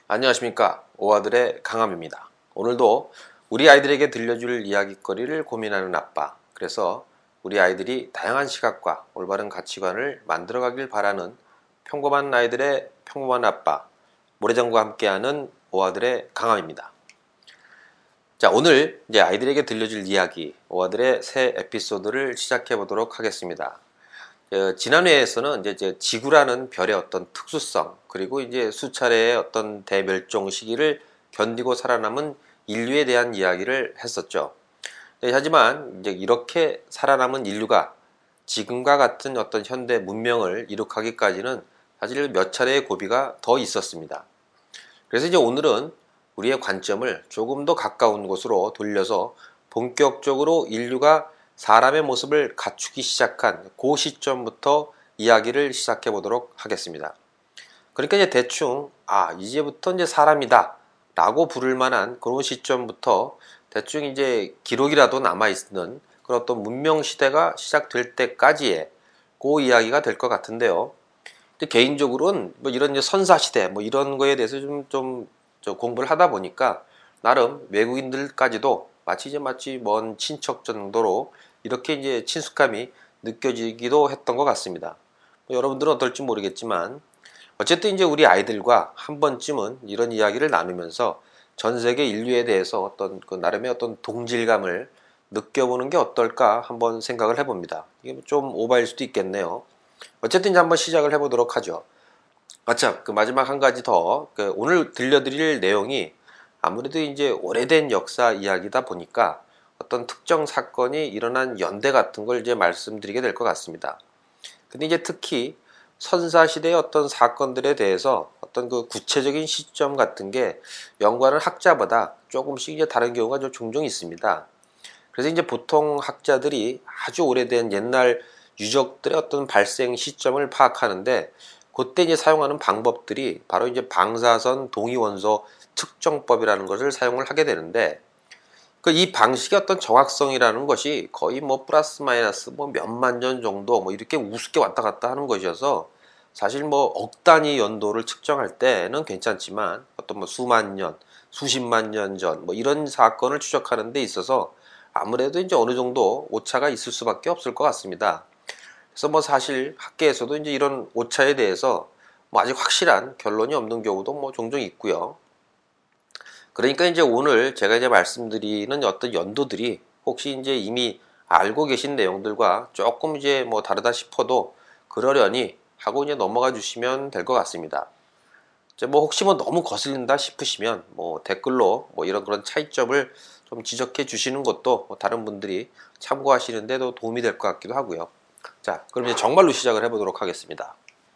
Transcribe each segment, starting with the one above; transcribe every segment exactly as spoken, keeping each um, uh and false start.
안녕하십니까. 오아들의 강함입니다. 오늘도 우리 아이들에게 들려줄 이야기거리를 고민하는 아빠, 그래서 우리 아이들이 다양한 시각과 올바른 가치관을 만들어가길 바라는 평범한 아이들의 평범한 아빠, 모래장과 함께하는 오아들의 강함입니다. 자, 오늘 이제 아이들에게 들려줄 이야기, 오아들의 새 에피소드를 시작해 보도록 하겠습니다. 어, 지난 회에서는 이제, 이제 지구라는 별의 어떤 특수성, 그리고 이제 수차례의 어떤 대멸종 시기를 견디고 살아남은 인류에 대한 이야기를 했었죠. 네, 하지만 이제 이렇게 살아남은 인류가 지금과 같은 어떤 현대 문명을 이룩하기까지는 사실 몇 차례의 고비가 더 있었습니다. 그래서 이제 오늘은 우리의 관점을 조금 더 가까운 곳으로 돌려서 본격적으로 인류가 사람의 모습을 갖추기 시작한 그 시점부터 이야기를 시작해 보도록 하겠습니다. 그러니까 이제 대충 아 이제부터 이제 사람이다 라고 부를 만한 그런 시점부터 대충 이제 기록이라도 남아있는 그런 어떤 문명 시대가 시작될 때까지의 그 이야기가 될 것 같은데요. 근데 개인적으로는 뭐 이런 이제 선사 시대 뭐 이런 거에 대해서 좀, 좀 공부를 하다 보니까 나름 외국인들까지도 마치 이제 마치 먼 친척 정도로 이렇게 이제 친숙함이 느껴지기도 했던 것 같습니다. 뭐 여러분들은 어떨지 모르겠지만 어쨌든 이제 우리 아이들과 한 번쯤은 이런 이야기를 나누면서 전 세계 인류에 대해서 어떤 그 나름의 어떤 동질감을 느껴보는 게 어떨까 한번 생각을 해봅니다. 이게 좀 오바일 수도 있겠네요. 어쨌든 이제 한번 시작을 해보도록 하죠. 아참, 그 마지막 한 가지 더, 그 오늘 들려드릴 내용이 아무래도 이제 오래된 역사 이야기다 보니까 어떤 특정 사건이 일어난 연대 같은 걸 이제 말씀드리게 될 것 같습니다. 근데 이제 특히 선사시대의 어떤 사건들에 대해서 어떤 그 구체적인 시점 같은 게 연구하는 학자보다 조금씩 이제 다른 경우가 좀 종종 있습니다. 그래서 이제 보통 학자들이 아주 오래된 옛날 유적들의 어떤 발생 시점을 파악하는데 그때 이제 사용하는 방법들이 바로 이제 방사선 동위원소 측정법이라는 것을 사용을 하게 되는데 그 이 방식의 어떤 정확성이라는 것이 거의 뭐 플러스 마이너스 뭐 몇만 년 정도 뭐 이렇게 우습게 왔다 갔다 하는 것이어서 사실 뭐 억 단위 연도를 측정할 때는 괜찮지만 어떤 뭐 수만 년, 수십만 년 전 뭐 이런 사건을 추적하는 데 있어서 아무래도 이제 어느 정도 오차가 있을 수밖에 없을 것 같습니다. 그래서 뭐 사실 학계에서도 이제 이런 오차에 대해서 뭐 아직 확실한 결론이 없는 경우도 뭐 종종 있고요. 그러니까 이제 오늘 제가 이제 말씀드리는 어떤 연도들이 혹시 이제 이미 알고 계신 내용들과 조금 이제 뭐 다르다 싶어도 그러려니 하고 이제 넘어가 주시면 될 것 같습니다. 이제 뭐 혹시 뭐 너무 거슬린다 싶으시면 뭐 댓글로 뭐 이런 그런 차이점을 좀 지적해 주시는 것도 뭐 다른 분들이 참고하시는 데도 도움이 될 것 같기도 하고요. 자, 그럼 이제 정말로 시작을 해보도록 하겠습니다.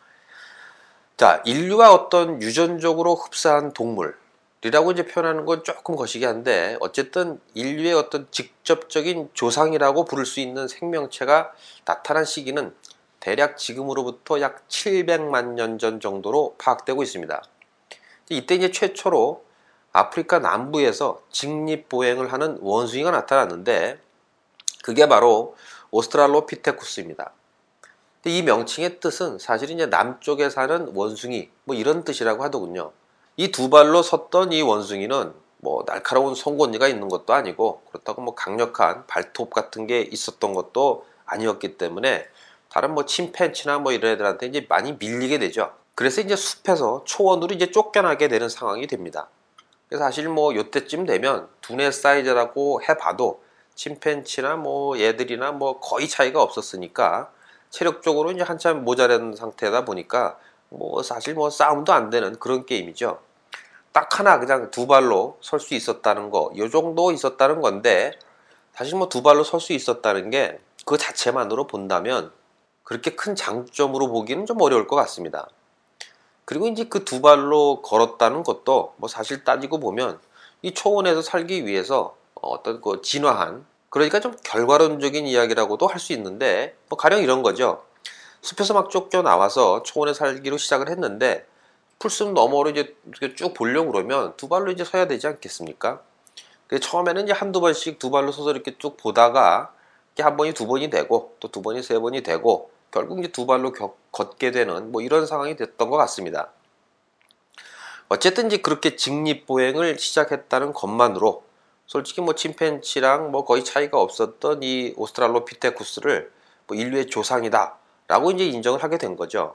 자, 인류가 어떤 유전적으로 흡사한 동물이라고 이제 표현하는 건 조금 거시기 한데 어쨌든 인류의 어떤 직접적인 조상이라고 부를 수 있는 생명체가 나타난 시기는 대략 지금으로부터 약 칠백만 년 전 정도로 파악되고 있습니다. 이때 이제 최초로 아프리카 남부에서 직립보행을 하는 원숭이가 나타났는데 그게 바로 오스트랄로피테쿠스입니다. 이 명칭의 뜻은 사실 이제 남쪽에 사는 원숭이 뭐 이런 뜻이라고 하더군요. 이 두 발로 섰던 이 원숭이는 뭐 날카로운 송곳니가 있는 것도 아니고 그렇다고 뭐 강력한 발톱 같은 게 있었던 것도 아니었기 때문에 다른 뭐 침팬치나 뭐 이런 애들한테 이제 많이 밀리게 되죠. 그래서 이제 숲에서 초원으로 이제 쫓겨나게 되는 상황이 됩니다. 그래서 사실 뭐 요때쯤 되면 두뇌 사이즈라고 해봐도 침팬치나 뭐 얘들이나 뭐 거의 차이가 없었으니까 체력적으로 이제 한참 모자란 상태다 보니까 뭐 사실 뭐 싸움도 안 되는 그런 게임이죠. 딱 하나 그냥 두 발로 설 수 있었다는 거, 요 정도 있었다는 건데 사실 뭐 두 발로 설 수 있었다는 게 그 자체만으로 본다면 그렇게 큰 장점으로 보기는 좀 어려울 것 같습니다. 그리고 이제 그 두 발로 걸었다는 것도 뭐 사실 따지고 보면 이 초원에서 살기 위해서 어떤 그 진화한 그러니까 좀 결과론적인 이야기라고도 할 수 있는데 뭐 가령 이런 거죠. 숲에서 막 쫓겨나와서 초원에 살기로 시작을 했는데 풀숲 너머로 이제 이렇게 쭉 보려고 그러면 두 발로 이제 서야 되지 않겠습니까? 그래서 처음에는 이제 한두 번씩 두 발로 서서 이렇게 쭉 보다가 이렇게 한 번이 두 번이 되고 또 두 번이 세 번이 되고 결국 이제 두 발로 겨, 걷게 되는 뭐 이런 상황이 됐던 것 같습니다. 어쨌든 이제 그렇게 직립보행을 시작했다는 것만으로 솔직히 뭐 침팬지랑 뭐 거의 차이가 없었던 이 오스트랄로피테쿠스를 뭐 인류의 조상이다라고 이제 인정을 하게 된 거죠.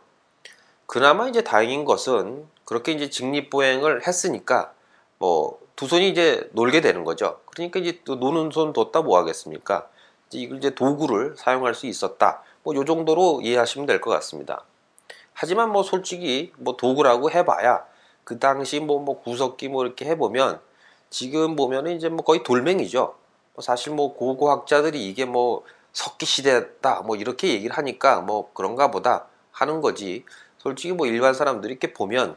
그나마 이제 다행인 것은 그렇게 이제 직립보행을 했으니까 뭐 두 손이 이제 놀게 되는 거죠. 그러니까 이제 또 노는 손 뒀다 뭐 하겠습니까? 이걸 이제 도구를 사용할 수 있었다. 뭐 요 정도로 이해하시면 될 것 같습니다. 하지만 뭐 솔직히 뭐 도구라고 해봐야 그 당시 뭐, 뭐 구석기 뭐 이렇게 해보면 지금 보면은 이제 뭐 거의 돌멩이죠. 뭐 사실 뭐 고고학자들이 이게 뭐 석기 시대다 뭐 이렇게 얘기를 하니까 뭐 그런가 보다 하는 거지. 솔직히 뭐 일반 사람들이 이렇게 보면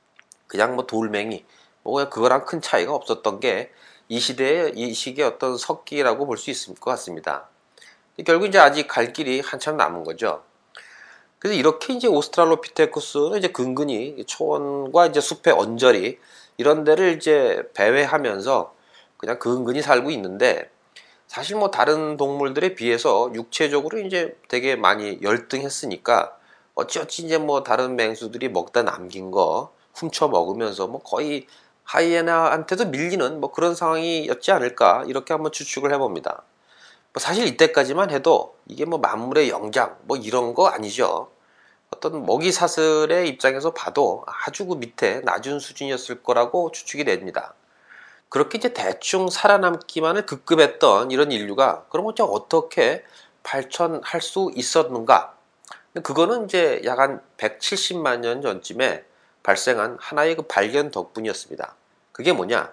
그냥 뭐 돌멩이 뭐 그냥 그거랑 큰 차이가 없었던 게 이 시대의 이 시기의 어떤 석기라고 볼 수 있을 것 같습니다. 결국 이제 아직 갈 길이 한참 남은 거죠. 그래서 이렇게 이제 오스트랄로피테쿠스는 이제 근근히 초원과 이제 숲의 언저리 이런 데를 이제 배회하면서 그냥 근근히 살고 있는데 사실 뭐 다른 동물들에 비해서 육체적으로 이제 되게 많이 열등했으니까 어찌어찌 이제 뭐 다른 맹수들이 먹다 남긴 거 훔쳐 먹으면서 뭐 거의 하이에나한테도 밀리는 뭐 그런 상황이었지 않을까 이렇게 한번 추측을 해봅니다. 뭐 사실 이때까지만 해도 이게 뭐 만물의 영장 뭐 이런 거 아니죠. 어떤 먹이 사슬의 입장에서 봐도 아주 그 밑에 낮은 수준이었을 거라고 추측이 됩니다. 그렇게 이제 대충 살아남기만을 급급했던 이런 인류가 그럼 어째 어떻게 발전할 수 있었는가? 그거는 이제 약 한 백칠십만 년 전쯤에 발생한 하나의 그 발견 덕분이었습니다. 그게 뭐냐?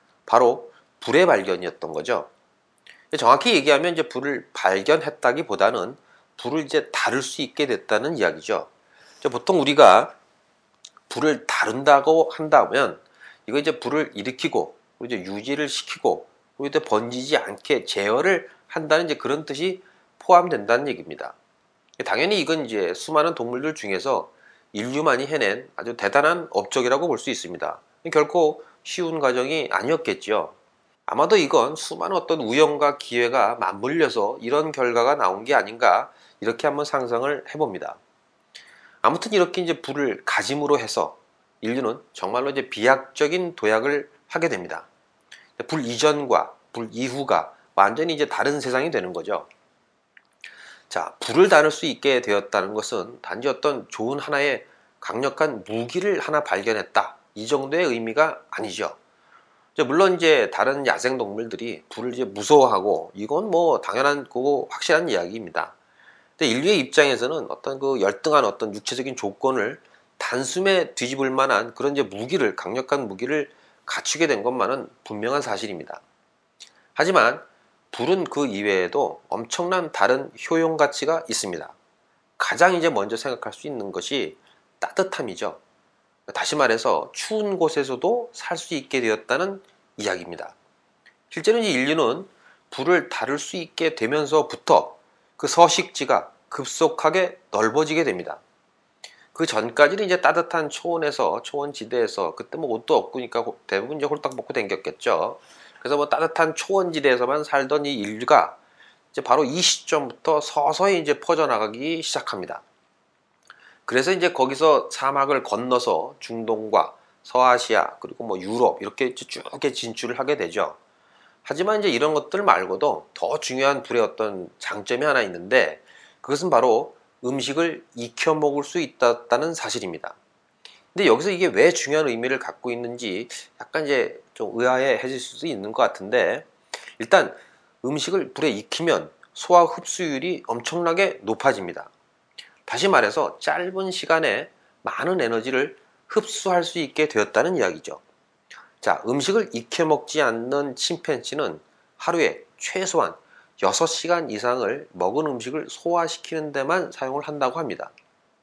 바로 불의 발견이었던 거죠. 정확히 얘기하면 이제 불을 발견했다기보다는 불을 이제 다룰 수 있게 됐다는 이야기죠. 보통 우리가 불을 다룬다고 한다면 이거 이제 불을 일으키고 이제 유지를 시키고 이제 번지지 않게 제어를 한다는 이제 그런 뜻이 포함된다는 얘기입니다. 당연히 이건 이제 수많은 동물들 중에서 인류만이 해낸 아주 대단한 업적이라고 볼 수 있습니다. 결코 쉬운 과정이 아니었겠죠. 아마도 이건 수많은 어떤 우연과 기회가 맞물려서 이런 결과가 나온 게 아닌가 이렇게 한번 상상을 해봅니다. 아무튼 이렇게 이제 불을 가짐으로 해서 인류는 정말로 이제 비약적인 도약을 하게 됩니다. 불 이전과 불 이후가 완전히 이제 다른 세상이 되는 거죠. 자, 불을 다룰 수 있게 되었다는 것은 단지 어떤 좋은 하나의 강력한 무기를 하나 발견했다. 이 정도의 의미가 아니죠. 물론 이제 다른 야생 동물들이 불을 이제 무서워하고 이건 뭐 당연한 거고 확실한 이야기입니다. 근데 인류의 입장에서는 어떤 그 열등한 어떤 육체적인 조건을 단숨에 뒤집을 만한 그런 이제 무기를 강력한 무기를 갖추게 된 것만은 분명한 사실입니다. 하지만 불은 그 이외에도 엄청난 다른 효용 가치가 있습니다. 가장 이제 먼저 생각할 수 있는 것이 따뜻함이죠. 다시 말해서 추운 곳에서도 살 수 있게 되었다는 이야기입니다. 실제로 이제 인류는 불을 다룰 수 있게 되면서부터 그 서식지가 급속하게 넓어지게 됩니다. 그 전까지는 이제 따뜻한 초원에서 초원지대에서 그때 뭐 옷도 없으니까 대부분 이제 홀딱 벗고 댕겼겠죠. 그래서 뭐 따뜻한 초원지대에서만 살던 이 인류가 이제 바로 이 시점부터 서서히 이제 퍼져나가기 시작합니다. 그래서 이제 거기서 사막을 건너서 중동과 서아시아 그리고 뭐 유럽 이렇게 쭉 진출을 하게 되죠. 하지만 이제 이런 것들 말고도 더 중요한 불의 어떤 장점이 하나 있는데 그것은 바로 음식을 익혀 먹을 수 있다는 사실입니다. 근데 여기서 이게 왜 중요한 의미를 갖고 있는지 약간 이제 좀 의아해질 수도 있는 것 같은데 일단 음식을 불에 익히면 소화 흡수율이 엄청나게 높아집니다. 다시 말해서 짧은 시간에 많은 에너지를 흡수할 수 있게 되었다는 이야기죠. 자, 음식을 익혀 먹지 않는 침팬지는 하루에 최소한 여섯 시간 이상을 먹은 음식을 소화시키는 데만 사용을 한다고 합니다.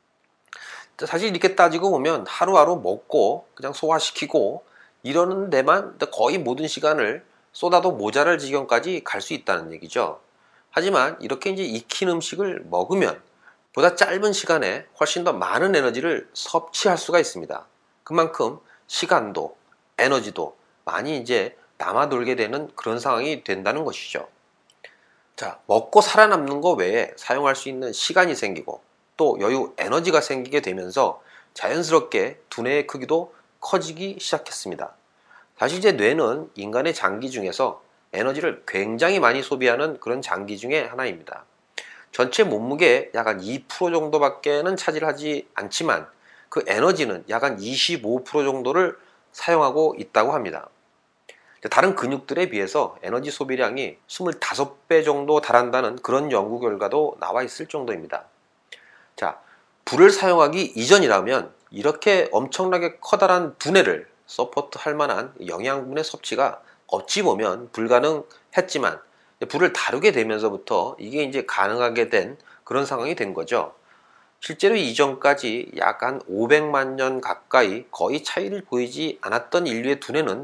사실 이렇게 따지고 보면 하루하루 먹고 그냥 소화시키고 이러는 데만 거의 모든 시간을 쏟아도 모자랄 지경까지 갈 수 있다는 얘기죠. 하지만 이렇게 이제 익힌 음식을 먹으면 보다 짧은 시간에 훨씬 더 많은 에너지를 섭취할 수가 있습니다. 그만큼 시간도 에너지도 많이 이제 남아돌게 되는 그런 상황이 된다는 것이죠. 자, 먹고 살아남는 거 외에 사용할 수 있는 시간이 생기고 또 여유 에너지가 생기게 되면서 자연스럽게 두뇌의 크기도 커지기 시작했습니다. 사실 이제 뇌는 인간의 장기 중에서 에너지를 굉장히 많이 소비하는 그런 장기 중에 하나입니다. 전체 몸무게의 약 한 이 퍼센트 정도밖에는 차지하지 않지만 그 에너지는 약 한 이십오 퍼센트 정도를 사용하고 있다고 합니다. 다른 근육들에 비해서 에너지 소비량이 이십오 배 정도 달한다는 그런 연구 결과도 나와 있을 정도입니다. 자, 불을 사용하기 이전이라면 이렇게 엄청나게 커다란 두뇌를 서포트할 만한 영양분의 섭취가 어찌 보면 불가능했지만 불을 다루게 되면서부터 이게 이제 가능하게 된 그런 상황이 된 거죠. 실제로 이전까지 약 한 오백만 년 가까이 거의 차이를 보이지 않았던 인류의 두뇌는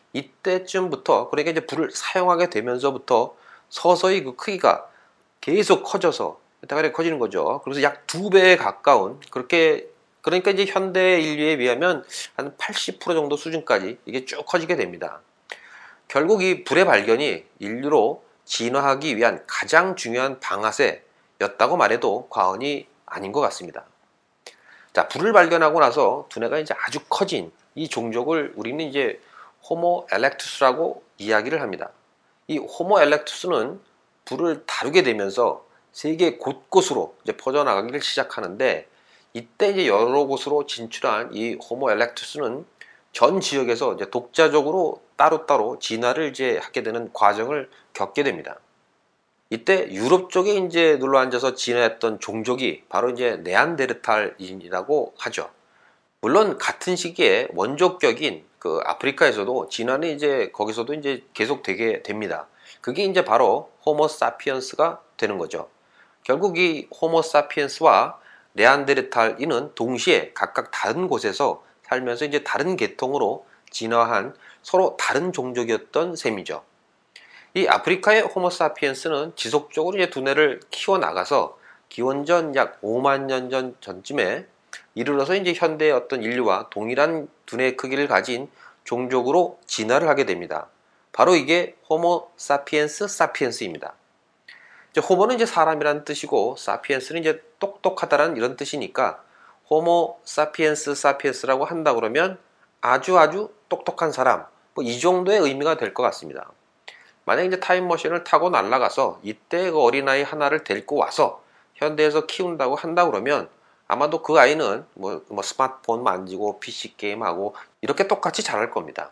이때쯤부터, 그러니까 이제 불을 사용하게 되면서부터 서서히 그 크기가 계속 커져서 대가리 커지는 거죠. 그래서 약 두 배에 가까운, 그렇게, 그러니까 이제 현대 인류에 비하면 한 팔십 퍼센트 정도 수준까지 이게 쭉 커지게 됩니다. 결국 이 불의 발견이 인류로 진화하기 위한 가장 중요한 방아쇠였다고 말해도 과언이 아닌 것 같습니다. 자, 불을 발견하고 나서 두뇌가 이제 아주 커진 이 종족을 우리는 이제 호모 엘렉투스라고 이야기를 합니다. 이 호모 엘렉투스는 불을 다루게 되면서 세계 곳곳으로 이제 퍼져나가기를 시작하는데, 이때 이제 여러 곳으로 진출한 이 호모 엘렉투스는 전 지역에서 이제 독자적으로 따로따로 진화를 이제 하게 되는 과정을 겪게 됩니다. 이때 유럽 쪽에 이제 눌러 앉아서 진화했던 종족이 바로 이제 네안데르탈인이라고 하죠. 물론 같은 시기에 원조격인 그 아프리카에서도 진화는 이제 거기서도 이제 계속 되게 됩니다. 그게 이제 바로 호모 사피엔스가 되는 거죠. 결국 이 호모 사피엔스와 네안데르탈인은 동시에 각각 다른 곳에서 살면서 이제 다른 계통으로 진화한 서로 다른 종족이었던 셈이죠. 이 아프리카의 호모 사피엔스는 지속적으로 이제 두뇌를 키워나가서 기원전 약 오만 년 전 전쯤에 이르러서 이제 현대의 어떤 인류와 동일한 두뇌 크기를 가진 종족으로 진화를 하게 됩니다. 바로 이게 호모 사피엔스 사피엔스입니다. 이제 호모는 이제 사람이라는 뜻이고 사피엔스는 이제 똑똑하다라는 이런 뜻이니까 호모 사피엔스 사피엔스라고 한다 그러면 아주 아주 똑똑한 사람, 뭐 이 정도의 의미가 될 것 같습니다. 만약 이제 타임머신을 타고 날아가서 이때 그 어린아이 하나를 데리고 와서 현대에서 키운다고 한다 그러면 아마도 그 아이는 뭐, 뭐 스마트폰 만지고 피씨 게임하고 이렇게 똑같이 자랄 겁니다.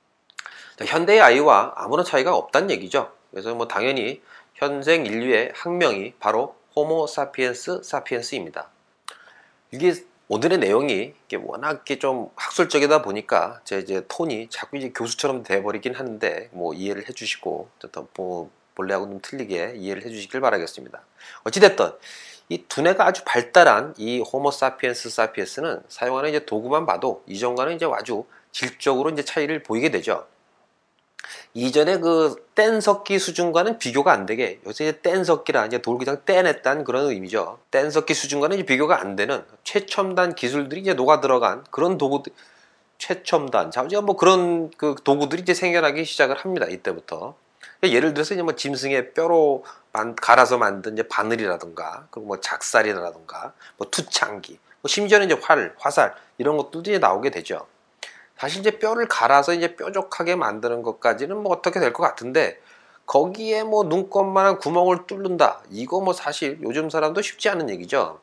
현대의 아이와 아무런 차이가 없다는 얘기죠. 그래서 뭐 당연히 현생 인류의 학명이 바로 호모 사피엔스 사피엔스입니다. 이게 오늘의 내용이 워낙 이렇게 좀 학술적이다 보니까 제 이제 톤이 자꾸 이제 교수처럼 돼버리긴 하는데 뭐 이해를 해주시고 뭐 본래하고 좀 틀리게 이해를 해주시길 바라겠습니다. 어찌됐든 이 두뇌가 아주 발달한 이 호모 사피엔스 사피엔스는 사용하는 이제 도구만 봐도 이전과는 이제 아주 질적으로 이제 차이를 보이게 되죠. 이전에 그 뗀석기 수준과는 비교가 안 되게, 요새 이제 뗀석기라 이제 돌 그냥 떼냈다는 그런 의미죠. 뗀석기 수준과는 이제 비교가 안 되는 최첨단 기술들이 이제 녹아 들어간 그런 도구들, 최첨단, 자우지가 뭐 그런 그 도구들이 이제 생겨나기 시작을 합니다. 이때부터. 예를 들어서 이제 뭐 짐승의 뼈로 만, 갈아서 만든 이제 바늘이라든가, 그리고 뭐 작살이라든가, 뭐 투창기, 뭐 심지어는 이제 활, 화살 이런 것들도 이제 나오게 되죠. 사실 이제 뼈를 갈아서 이제 뾰족하게 만드는 것까지는 뭐 어떻게 될 것 같은데, 거기에 뭐 눈곱만한 구멍을 뚫는다, 이거 뭐 사실 요즘 사람도 쉽지 않은 얘기죠.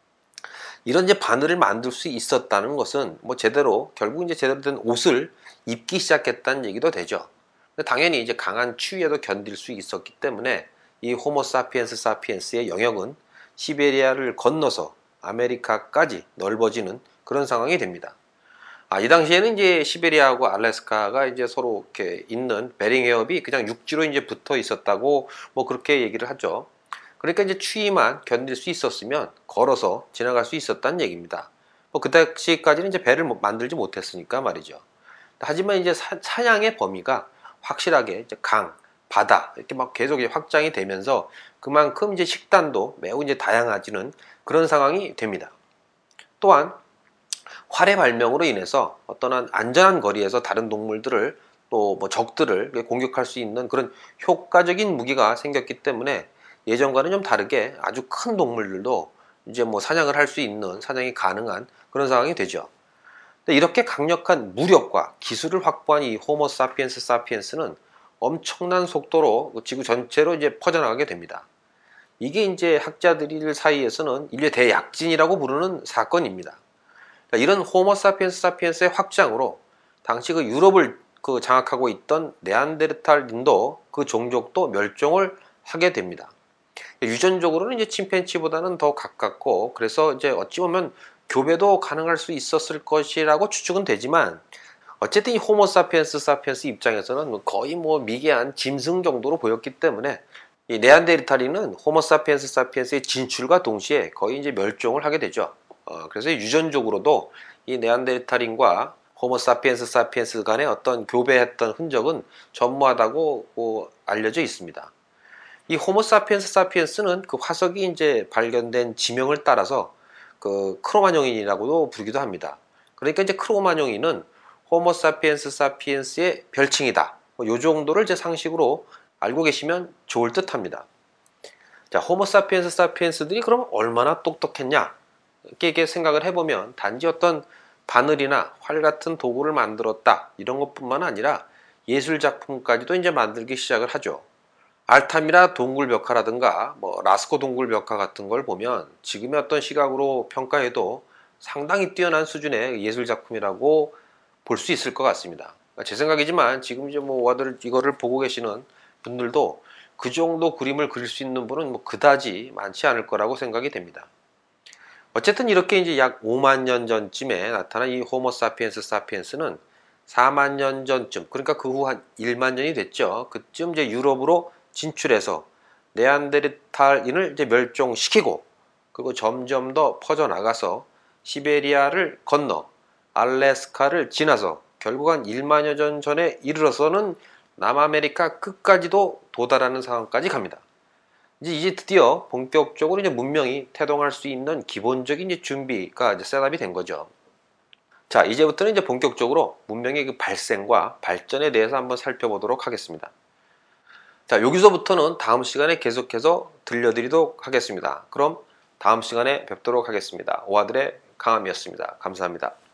이런 이제 바늘을 만들 수 있었다는 것은 뭐 제대로, 결국 이제 제대로 된 옷을 입기 시작했다는 얘기도 되죠. 당연히 이제 강한 추위에도 견딜 수 있었기 때문에 이 호모 사피엔스 사피엔스의 영역은 시베리아를 건너서 아메리카까지 넓어지는 그런 상황이 됩니다. 아, 이 당시에는 이제 시베리아하고 알래스카가 이제 서로 이렇게 있는 베링 해협이 그냥 육지로 이제 붙어 있었다고 뭐 그렇게 얘기를 하죠. 그러니까 이제 추위만 견딜 수 있었으면 걸어서 지나갈 수 있었다는 얘기입니다. 뭐 그 당시까지는 이제 배를 만들지 못했으니까 말이죠. 하지만 이제 사, 사냥의 범위가 확실하게 이제 강, 바다 이렇게 막 계속 확장이 되면서 그만큼 이제 식단도 매우 이제 다양해지는 그런 상황이 됩니다. 또한 활의 발명으로 인해서 어떤 안전한 거리에서 다른 동물들을 또 뭐 적들을 공격할 수 있는 그런 효과적인 무기가 생겼기 때문에 예전과는 좀 다르게 아주 큰 동물들도 이제 뭐 사냥을 할 수 있는, 사냥이 가능한 그런 상황이 되죠. 이렇게 강력한 무력과 기술을 확보한 이 호모 사피엔스 사피엔스는 엄청난 속도로 지구 전체로 이제 퍼져나가게 됩니다. 이게 이제 학자들 사이에서는 인류의 대약진이라고 부르는 사건입니다. 이런 호모 사피엔스 사피엔스의 확장으로 당시 그 유럽을 그 장악하고 있던 네안데르탈인도 그 종족도 멸종을 하게 됩니다. 유전적으로는 이제 침팬지보다는 더 가깝고, 그래서 이제 어찌 보면 교배도 가능할 수 있었을 것이라고 추측은 되지만, 어쨌든 이 호모 사피엔스 사피엔스 입장에서는 거의 뭐 미개한 짐승 정도로 보였기 때문에 이 네안데르탈인은 호모 사피엔스 사피엔스의 진출과 동시에 거의 이제 멸종을 하게 되죠. 어, 그래서 유전적으로도 이 네안데르탈인과 호모 사피엔스 사피엔스 간의 어떤 교배했던 흔적은 전무하다고 뭐 알려져 있습니다. 이 호모 사피엔스 사피엔스는 그 화석이 이제 발견된 지명을 따라서 그 크로마뇽인이라고도 부르기도 합니다. 그러니까 이제 크로마뇽인은 호모 사피엔스 사피엔스의 별칭이다. 이 정도를 이제 상식으로 알고 계시면 좋을 듯 합니다. 자, 호모 사피엔스 사피엔스들이 그럼 얼마나 똑똑했냐? 이렇게 생각을 해보면 단지 어떤 바늘이나 활 같은 도구를 만들었다 이런 것뿐만 아니라 예술 작품까지도 이제 만들기 시작을 하죠. 알타미라 동굴 벽화라든가 뭐 라스코 동굴 벽화 같은 걸 보면 지금의 어떤 시각으로 평가해도 상당히 뛰어난 수준의 예술 작품이라고 볼 수 있을 것 같습니다. 제 생각이지만 지금 이제 뭐 와들 이거를 보고 계시는 분들도 그 정도 그림을 그릴 수 있는 분은 뭐 그다지 많지 않을 거라고 생각이 됩니다. 어쨌든 이렇게 이제 약 오만 년 전쯤에 나타난 이 호모 사피엔스 사피엔스는 사만 년 전쯤, 그러니까 그 후 한 일만 년이 됐죠. 그쯤 이제 유럽으로 진출해서 네안데르탈인을 이제 멸종시키고, 그리고 점점 더 퍼져나가서 시베리아를 건너 알래스카를 지나서 결국 한 일만여 년 전에 이르러서는 남아메리카 끝까지도 도달하는 상황까지 갑니다. 이제, 이제 드디어 본격적으로 이제 문명이 태동할 수 있는 기본적인 이제 준비가 이제 셋업이 된 거죠. 자, 이제부터는 이제 본격적으로 문명의 그 발생과 발전에 대해서 한번 살펴보도록 하겠습니다. 자, 여기서부터는 다음 시간에 계속해서 들려드리도록 하겠습니다. 그럼 다음 시간에 뵙도록 하겠습니다. 오아들의 강함이었습니다. 감사합니다.